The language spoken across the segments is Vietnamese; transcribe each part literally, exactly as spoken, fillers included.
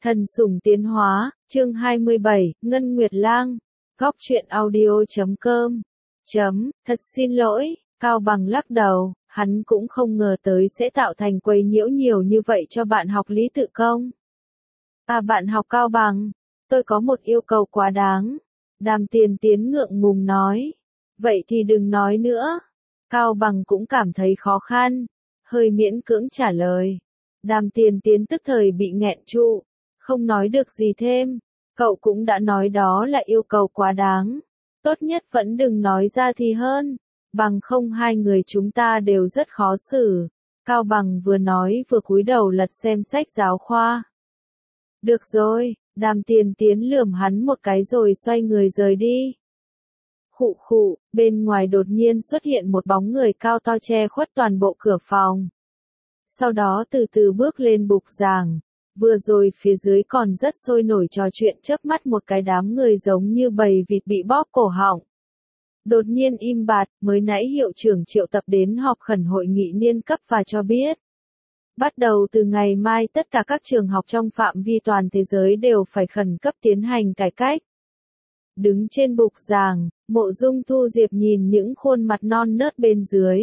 Thần sủng tiến hóa, chương hai mươi bảy, Ngân Nguyệt Lang, góc truyện audio chấm com, chấm, thật xin lỗi, Cao Bằng lắc đầu, hắn cũng không ngờ tới sẽ tạo thành quấy nhiễu nhiều như vậy cho bạn học Lý Tự Công. À bạn học Cao Bằng, tôi có một yêu cầu quá đáng. Đàm Tiền Tiến ngượng ngùng nói. Vậy thì đừng nói nữa. Cao Bằng cũng cảm thấy khó khăn, hơi miễn cưỡng trả lời. Đàm Tiền Tiến tức thời bị nghẹn trụ, không nói được gì thêm. Cậu cũng đã nói đó là yêu cầu quá đáng. Tốt nhất vẫn đừng nói ra thì hơn. Bằng không hai người chúng ta đều rất khó xử. Cao Bằng vừa nói vừa cúi đầu lật xem sách giáo khoa. Được rồi, Đàm Tiền Tiến lườm hắn một cái rồi xoay người rời đi. Khụ khụ, bên ngoài đột nhiên xuất hiện một bóng người cao to che khuất toàn bộ cửa phòng. Sau đó từ từ bước lên bục giảng. Vừa rồi phía dưới còn rất sôi nổi trò chuyện chớp mắt một cái đám người giống như bầy vịt bị bóp cổ họng. Đột nhiên im bặt, mới nãy hiệu trưởng triệu tập đến họp khẩn hội nghị niên cấp và cho biết. Bắt đầu từ ngày mai tất cả các trường học trong phạm vi toàn thế giới đều phải khẩn cấp tiến hành cải cách. Đứng trên bục giảng, Mộ Dung Thu Diệp nhìn những khuôn mặt non nớt bên dưới.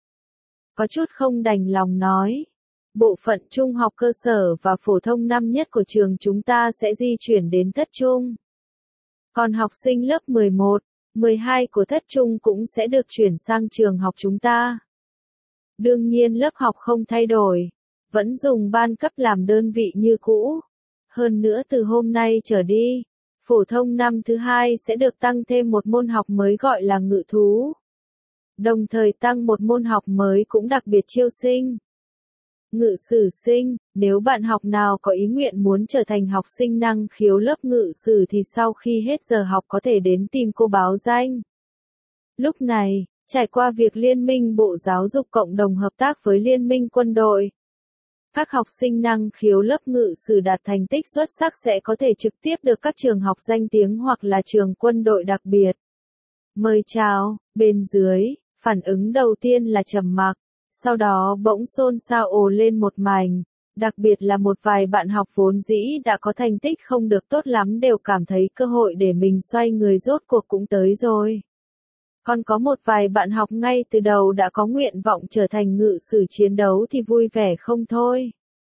Có chút không đành lòng nói. Bộ phận trung học cơ sở và phổ thông năm nhất của trường chúng ta sẽ di chuyển đến thất trung. Còn học sinh lớp mười một, mười hai của thất trung cũng sẽ được chuyển sang trường học chúng ta. Đương nhiên lớp học không thay đổi, vẫn dùng ban cấp làm đơn vị như cũ. Hơn nữa từ hôm nay trở đi, phổ thông năm thứ hai sẽ được tăng thêm một môn học mới gọi là ngự thú. Đồng thời tăng một môn học mới cũng đặc biệt chiêu sinh. Ngự sử sinh, nếu bạn học nào có ý nguyện muốn trở thành học sinh năng khiếu lớp ngự sử thì sau khi hết giờ học có thể đến tìm cô báo danh. Lúc này, trải qua việc Liên minh Bộ Giáo dục cộng đồng hợp tác với Liên minh quân đội, các học sinh năng khiếu lớp ngự sử đạt thành tích xuất sắc sẽ có thể trực tiếp được các trường học danh tiếng hoặc là trường quân đội đặc biệt mời chào. Bên dưới, phản ứng đầu tiên là trầm mặc. Sau đó bỗng xôn xao ồ lên một mảnh, đặc biệt là một vài bạn học vốn dĩ đã có thành tích không được tốt lắm đều cảm thấy cơ hội để mình xoay người rốt cuộc cũng tới rồi. Còn có một vài bạn học ngay từ đầu đã có nguyện vọng trở thành ngự sử chiến đấu thì vui vẻ không thôi.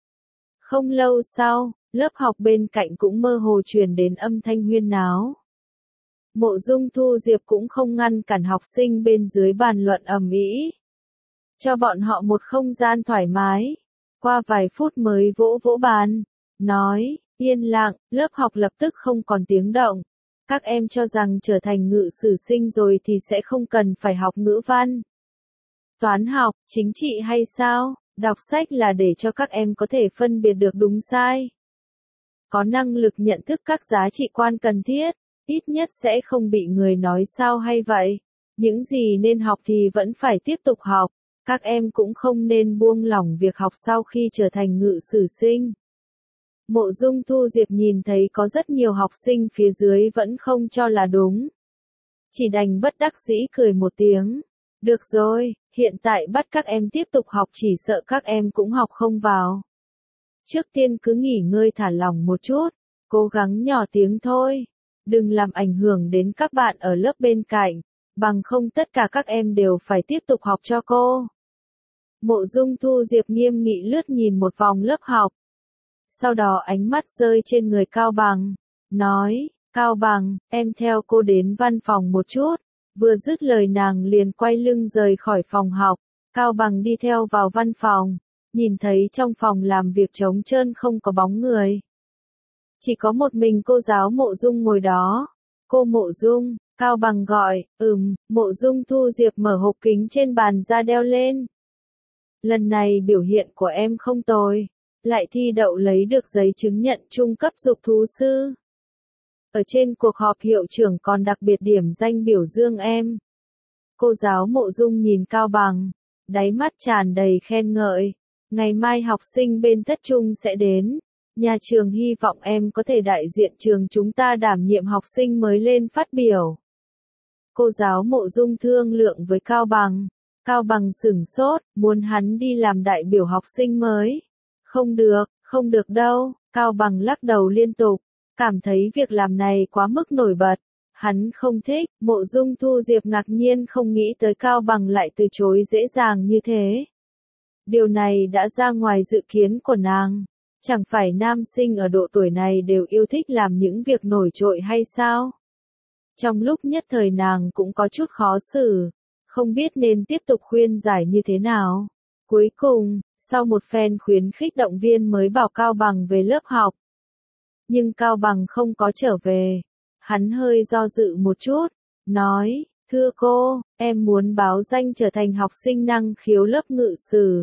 Không lâu sau, lớp học bên cạnh cũng mơ hồ truyền đến âm thanh huyên náo. Mộ Dung Thu Diệp cũng không ngăn cản học sinh bên dưới bàn luận ầm ĩ. Cho bọn họ một không gian thoải mái. Qua vài phút mới vỗ vỗ bàn, nói, yên lặng, lớp học lập tức không còn tiếng động. Các em cho rằng trở thành ngự sử sinh rồi thì sẽ không cần phải học ngữ văn, toán học, chính trị hay sao? Đọc sách là để cho các em có thể phân biệt được đúng sai. Có năng lực nhận thức các giá trị quan cần thiết, ít nhất sẽ không bị người nói sao hay vậy. Những gì nên học thì vẫn phải tiếp tục học. Các em cũng không nên buông lỏng việc học sau khi trở thành ngự sử sinh. Mộ Dung Thu Diệp nhìn thấy có rất nhiều học sinh phía dưới vẫn không cho là đúng. Chỉ đành bất đắc dĩ cười một tiếng. Được rồi, hiện tại bắt các em tiếp tục học chỉ sợ các em cũng học không vào. Trước tiên cứ nghỉ ngơi thả lỏng một chút, cố gắng nhỏ tiếng thôi. Đừng làm ảnh hưởng đến các bạn ở lớp bên cạnh, bằng không tất cả các em đều phải tiếp tục học cho cô. Mộ Dung Thu Diệp nghiêm nghị lướt nhìn một vòng lớp học. Sau đó ánh mắt rơi trên người Cao Bằng, nói, Cao Bằng, em theo cô đến văn phòng một chút. Vừa dứt lời nàng liền quay lưng rời khỏi phòng học. Cao Bằng đi theo vào văn phòng, nhìn thấy trong phòng làm việc trống trơn không có bóng người. Chỉ có một mình cô giáo Mộ Dung ngồi đó. Cô Mộ Dung, Cao Bằng gọi, ừm, Mộ Dung Thu Diệp mở hộp kính trên bàn ra đeo lên. Lần này biểu hiện của em không tồi, lại thi đậu lấy được giấy chứng nhận trung cấp dục thú sư. Ở trên cuộc họp hiệu trưởng còn đặc biệt điểm danh biểu dương em. Cô giáo Mộ Dung nhìn Cao Bằng, đáy mắt tràn đầy khen ngợi. Ngày mai học sinh bên thất trung sẽ đến. Nhà trường hy vọng em có thể đại diện trường chúng ta đảm nhiệm học sinh mới lên phát biểu. Cô giáo Mộ Dung thương lượng với Cao Bằng. Cao Bằng sửng sốt, muốn hắn đi làm đại biểu học sinh mới. Không được, Không được đâu, Cao Bằng lắc đầu liên tục, cảm thấy việc làm này quá mức nổi bật. Hắn không thích, Mộ Dung Thu Diệp ngạc nhiên không nghĩ tới Cao Bằng lại từ chối dễ dàng như thế. Điều này đã ra ngoài dự kiến của nàng. Chẳng phải nam sinh ở độ tuổi này đều yêu thích làm những việc nổi trội hay sao? Trong lúc nhất thời nàng cũng có chút khó xử, không biết nên tiếp tục khuyên giải như thế nào. Cuối cùng, sau một phen khuyến khích động viên mới bảo Cao Bằng về lớp học. Nhưng Cao Bằng không có trở về. Hắn hơi do dự một chút, nói, thưa cô, em muốn báo danh trở thành học sinh năng khiếu lớp ngự sử.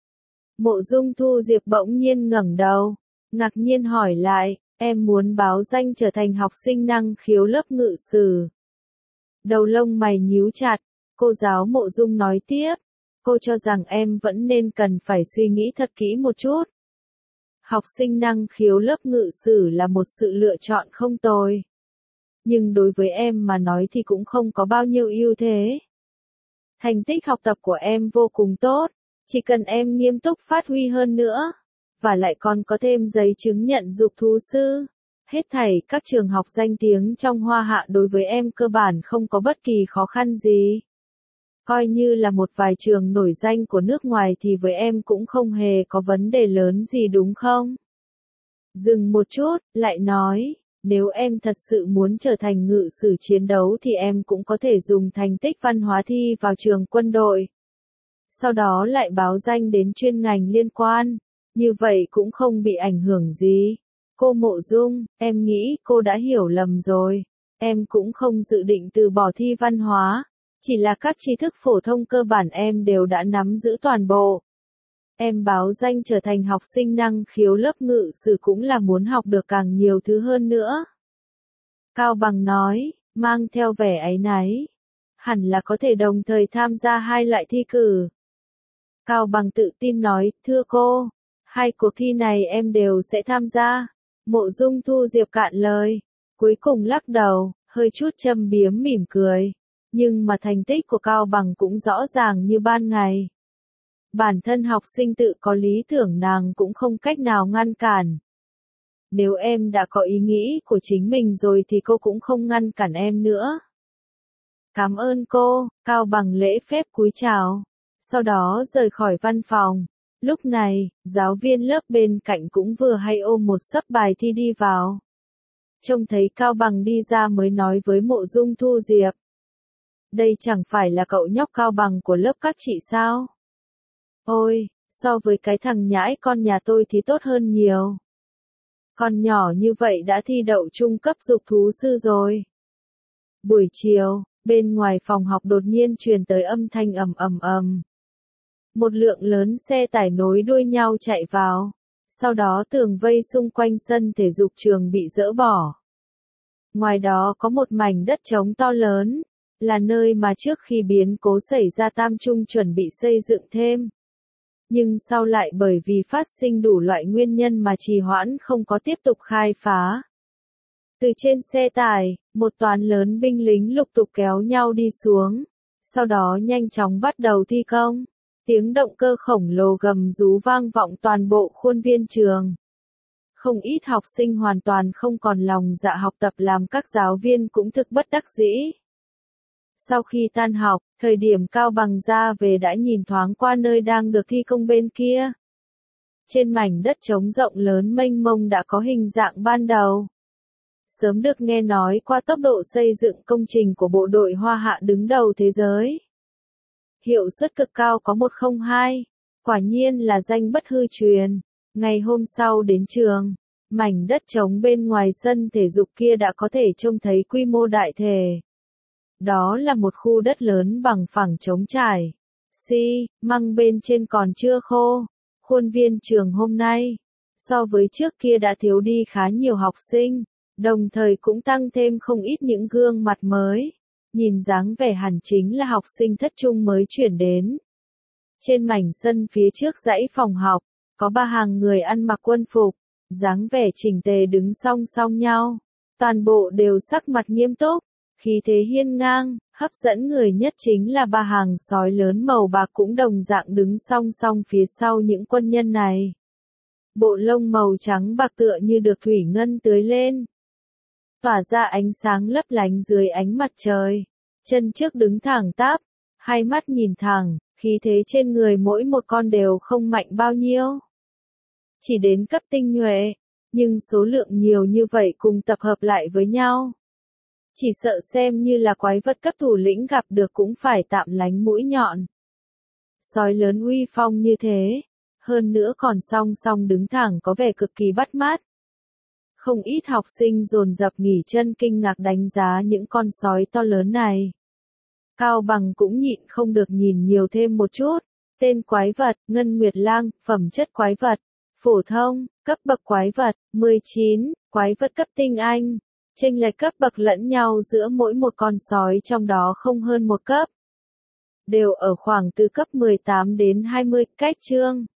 Mộ Dung Thu Diệp bỗng nhiên ngẩng đầu, ngạc nhiên hỏi lại, em muốn báo danh trở thành học sinh năng khiếu lớp ngự sử. Đầu lông mày nhíu chặt, cô giáo Mộ Dung nói tiếp, cô cho rằng em vẫn nên cần phải suy nghĩ thật kỹ một chút. Học sinh năng khiếu lớp ngự sử là một sự lựa chọn không tồi. Nhưng đối với em mà nói thì cũng không có bao nhiêu ưu thế. Thành tích học tập của em vô cùng tốt, chỉ cần em nghiêm túc phát huy hơn nữa, và lại còn có thêm giấy chứng nhận dục thú sư. Hết thảy các trường học danh tiếng trong Hoa Hạ đối với em cơ bản không có bất kỳ khó khăn gì. Coi như là một vài trường nổi danh của nước ngoài thì với em cũng không hề có vấn đề lớn gì đúng không? Dừng một chút, lại nói, nếu em thật sự muốn trở thành ngự sử chiến đấu thì em cũng có thể dùng thành tích văn hóa thi vào trường quân đội. Sau đó lại báo danh đến chuyên ngành liên quan, như vậy cũng không bị ảnh hưởng gì. Cô Mộ Dung, em nghĩ cô đã hiểu lầm rồi. Em cũng không dự định từ bỏ thi văn hóa, chỉ là các tri thức phổ thông cơ bản em đều đã nắm giữ toàn bộ. Em báo danh trở thành học sinh năng khiếu lớp ngự sử cũng là muốn học được càng nhiều thứ hơn nữa. Cao Bằng nói, mang theo vẻ áy náy. Hẳn là có thể đồng thời tham gia hai loại thi cử. Cao Bằng tự tin nói, thưa cô, hai cuộc thi này em đều sẽ tham gia. Mộ Dung Thu Diệp cạn lời, cuối cùng lắc đầu, hơi chút châm biếm mỉm cười. Nhưng mà thành tích của Cao Bằng cũng rõ ràng như ban ngày. Bản thân học sinh tự có lý tưởng nàng cũng không cách nào ngăn cản. Nếu em đã có ý nghĩ của chính mình rồi thì cô cũng không ngăn cản em nữa. Cảm ơn cô, Cao Bằng lễ phép cúi chào. Sau đó rời khỏi văn phòng. Lúc này, giáo viên lớp bên cạnh cũng vừa hay ôm một xấp bài thi đi vào. Trông thấy Cao Bằng đi ra mới nói với Mộ Dung Thu Diệp. Đây chẳng phải là cậu nhóc Cao Bằng của lớp các chị sao? Ôi, so với cái thằng nhãi con nhà tôi thì tốt hơn nhiều. Con nhỏ như vậy đã thi đậu trung cấp dục thú sư rồi. Buổi chiều, bên ngoài phòng học đột nhiên truyền tới âm thanh ầm ầm ầm. Một lượng lớn xe tải nối đuôi nhau chạy vào. Sau đó tường vây xung quanh sân thể dục trường bị dỡ bỏ. Ngoài đó có một mảnh đất trống to lớn, là nơi mà trước khi biến cố xảy ra Tam Trung chuẩn bị xây dựng thêm. Nhưng sau lại bởi vì phát sinh đủ loại nguyên nhân mà trì hoãn không có tiếp tục khai phá. Từ trên xe tải, một toán lớn binh lính lục tục kéo nhau đi xuống, sau đó nhanh chóng bắt đầu thi công. Tiếng động cơ khổng lồ gầm rú vang vọng toàn bộ khuôn viên trường. Không ít học sinh hoàn toàn không còn lòng dạ học tập làm các giáo viên cũng thực bất đắc dĩ. Sau khi tan học, thời điểm Cao Bằng ra về đã nhìn thoáng qua nơi đang được thi công bên kia. Trên mảnh đất trống rộng lớn mênh mông đã có hình dạng ban đầu. Sớm được nghe nói qua tốc độ xây dựng công trình của bộ đội Hoa Hạ đứng đầu thế giới. Hiệu suất cực cao có một không hai, quả nhiên là danh bất hư truyền. Ngày hôm sau đến trường, mảnh đất trống bên ngoài sân thể dục kia đã có thể trông thấy quy mô đại thể. Đó là một khu đất lớn bằng phẳng trống trải. Xi, măng bên trên còn chưa khô. Khuôn viên trường hôm nay, so với trước kia đã thiếu đi khá nhiều học sinh, đồng thời cũng tăng thêm không ít những gương mặt mới. Nhìn dáng vẻ hẳn chính là học sinh thất trung mới chuyển đến. Trên mảnh sân phía trước dãy phòng học, có ba hàng người ăn mặc quân phục, dáng vẻ chỉnh tề đứng song song nhau. Toàn bộ đều sắc mặt nghiêm túc, khí thế hiên ngang, hấp dẫn người nhất chính là ba hàng sói lớn màu bạc cũng đồng dạng đứng song song phía sau những quân nhân này. Bộ lông màu trắng bạc tựa như được thủy ngân tưới lên, tỏa ra ánh sáng lấp lánh dưới ánh mặt trời. Chân trước đứng thẳng tắp, hai mắt nhìn thẳng, khí thế trên người mỗi một con đều không mạnh bao nhiêu. Chỉ đến cấp tinh nhuệ, nhưng số lượng nhiều như vậy cùng tập hợp lại với nhau. Chỉ sợ xem như là quái vật cấp thủ lĩnh gặp được cũng phải tạm lánh mũi nhọn. Sói lớn uy phong như thế, hơn nữa còn song song đứng thẳng có vẻ cực kỳ bắt mắt. Không ít học sinh dồn dập nghỉ chân kinh ngạc đánh giá những con sói to lớn này. Cao Bằng cũng nhịn không được nhìn nhiều thêm một chút. Tên quái vật, Ngân Nguyệt Lang, phẩm chất quái vật, phổ thông, cấp bậc quái vật, mười chín, quái vật cấp tinh anh. Chênh lệch cấp bậc lẫn nhau giữa mỗi một con sói trong đó không hơn một cấp. Đều ở khoảng từ cấp mười tám đến hai mươi, cách chương.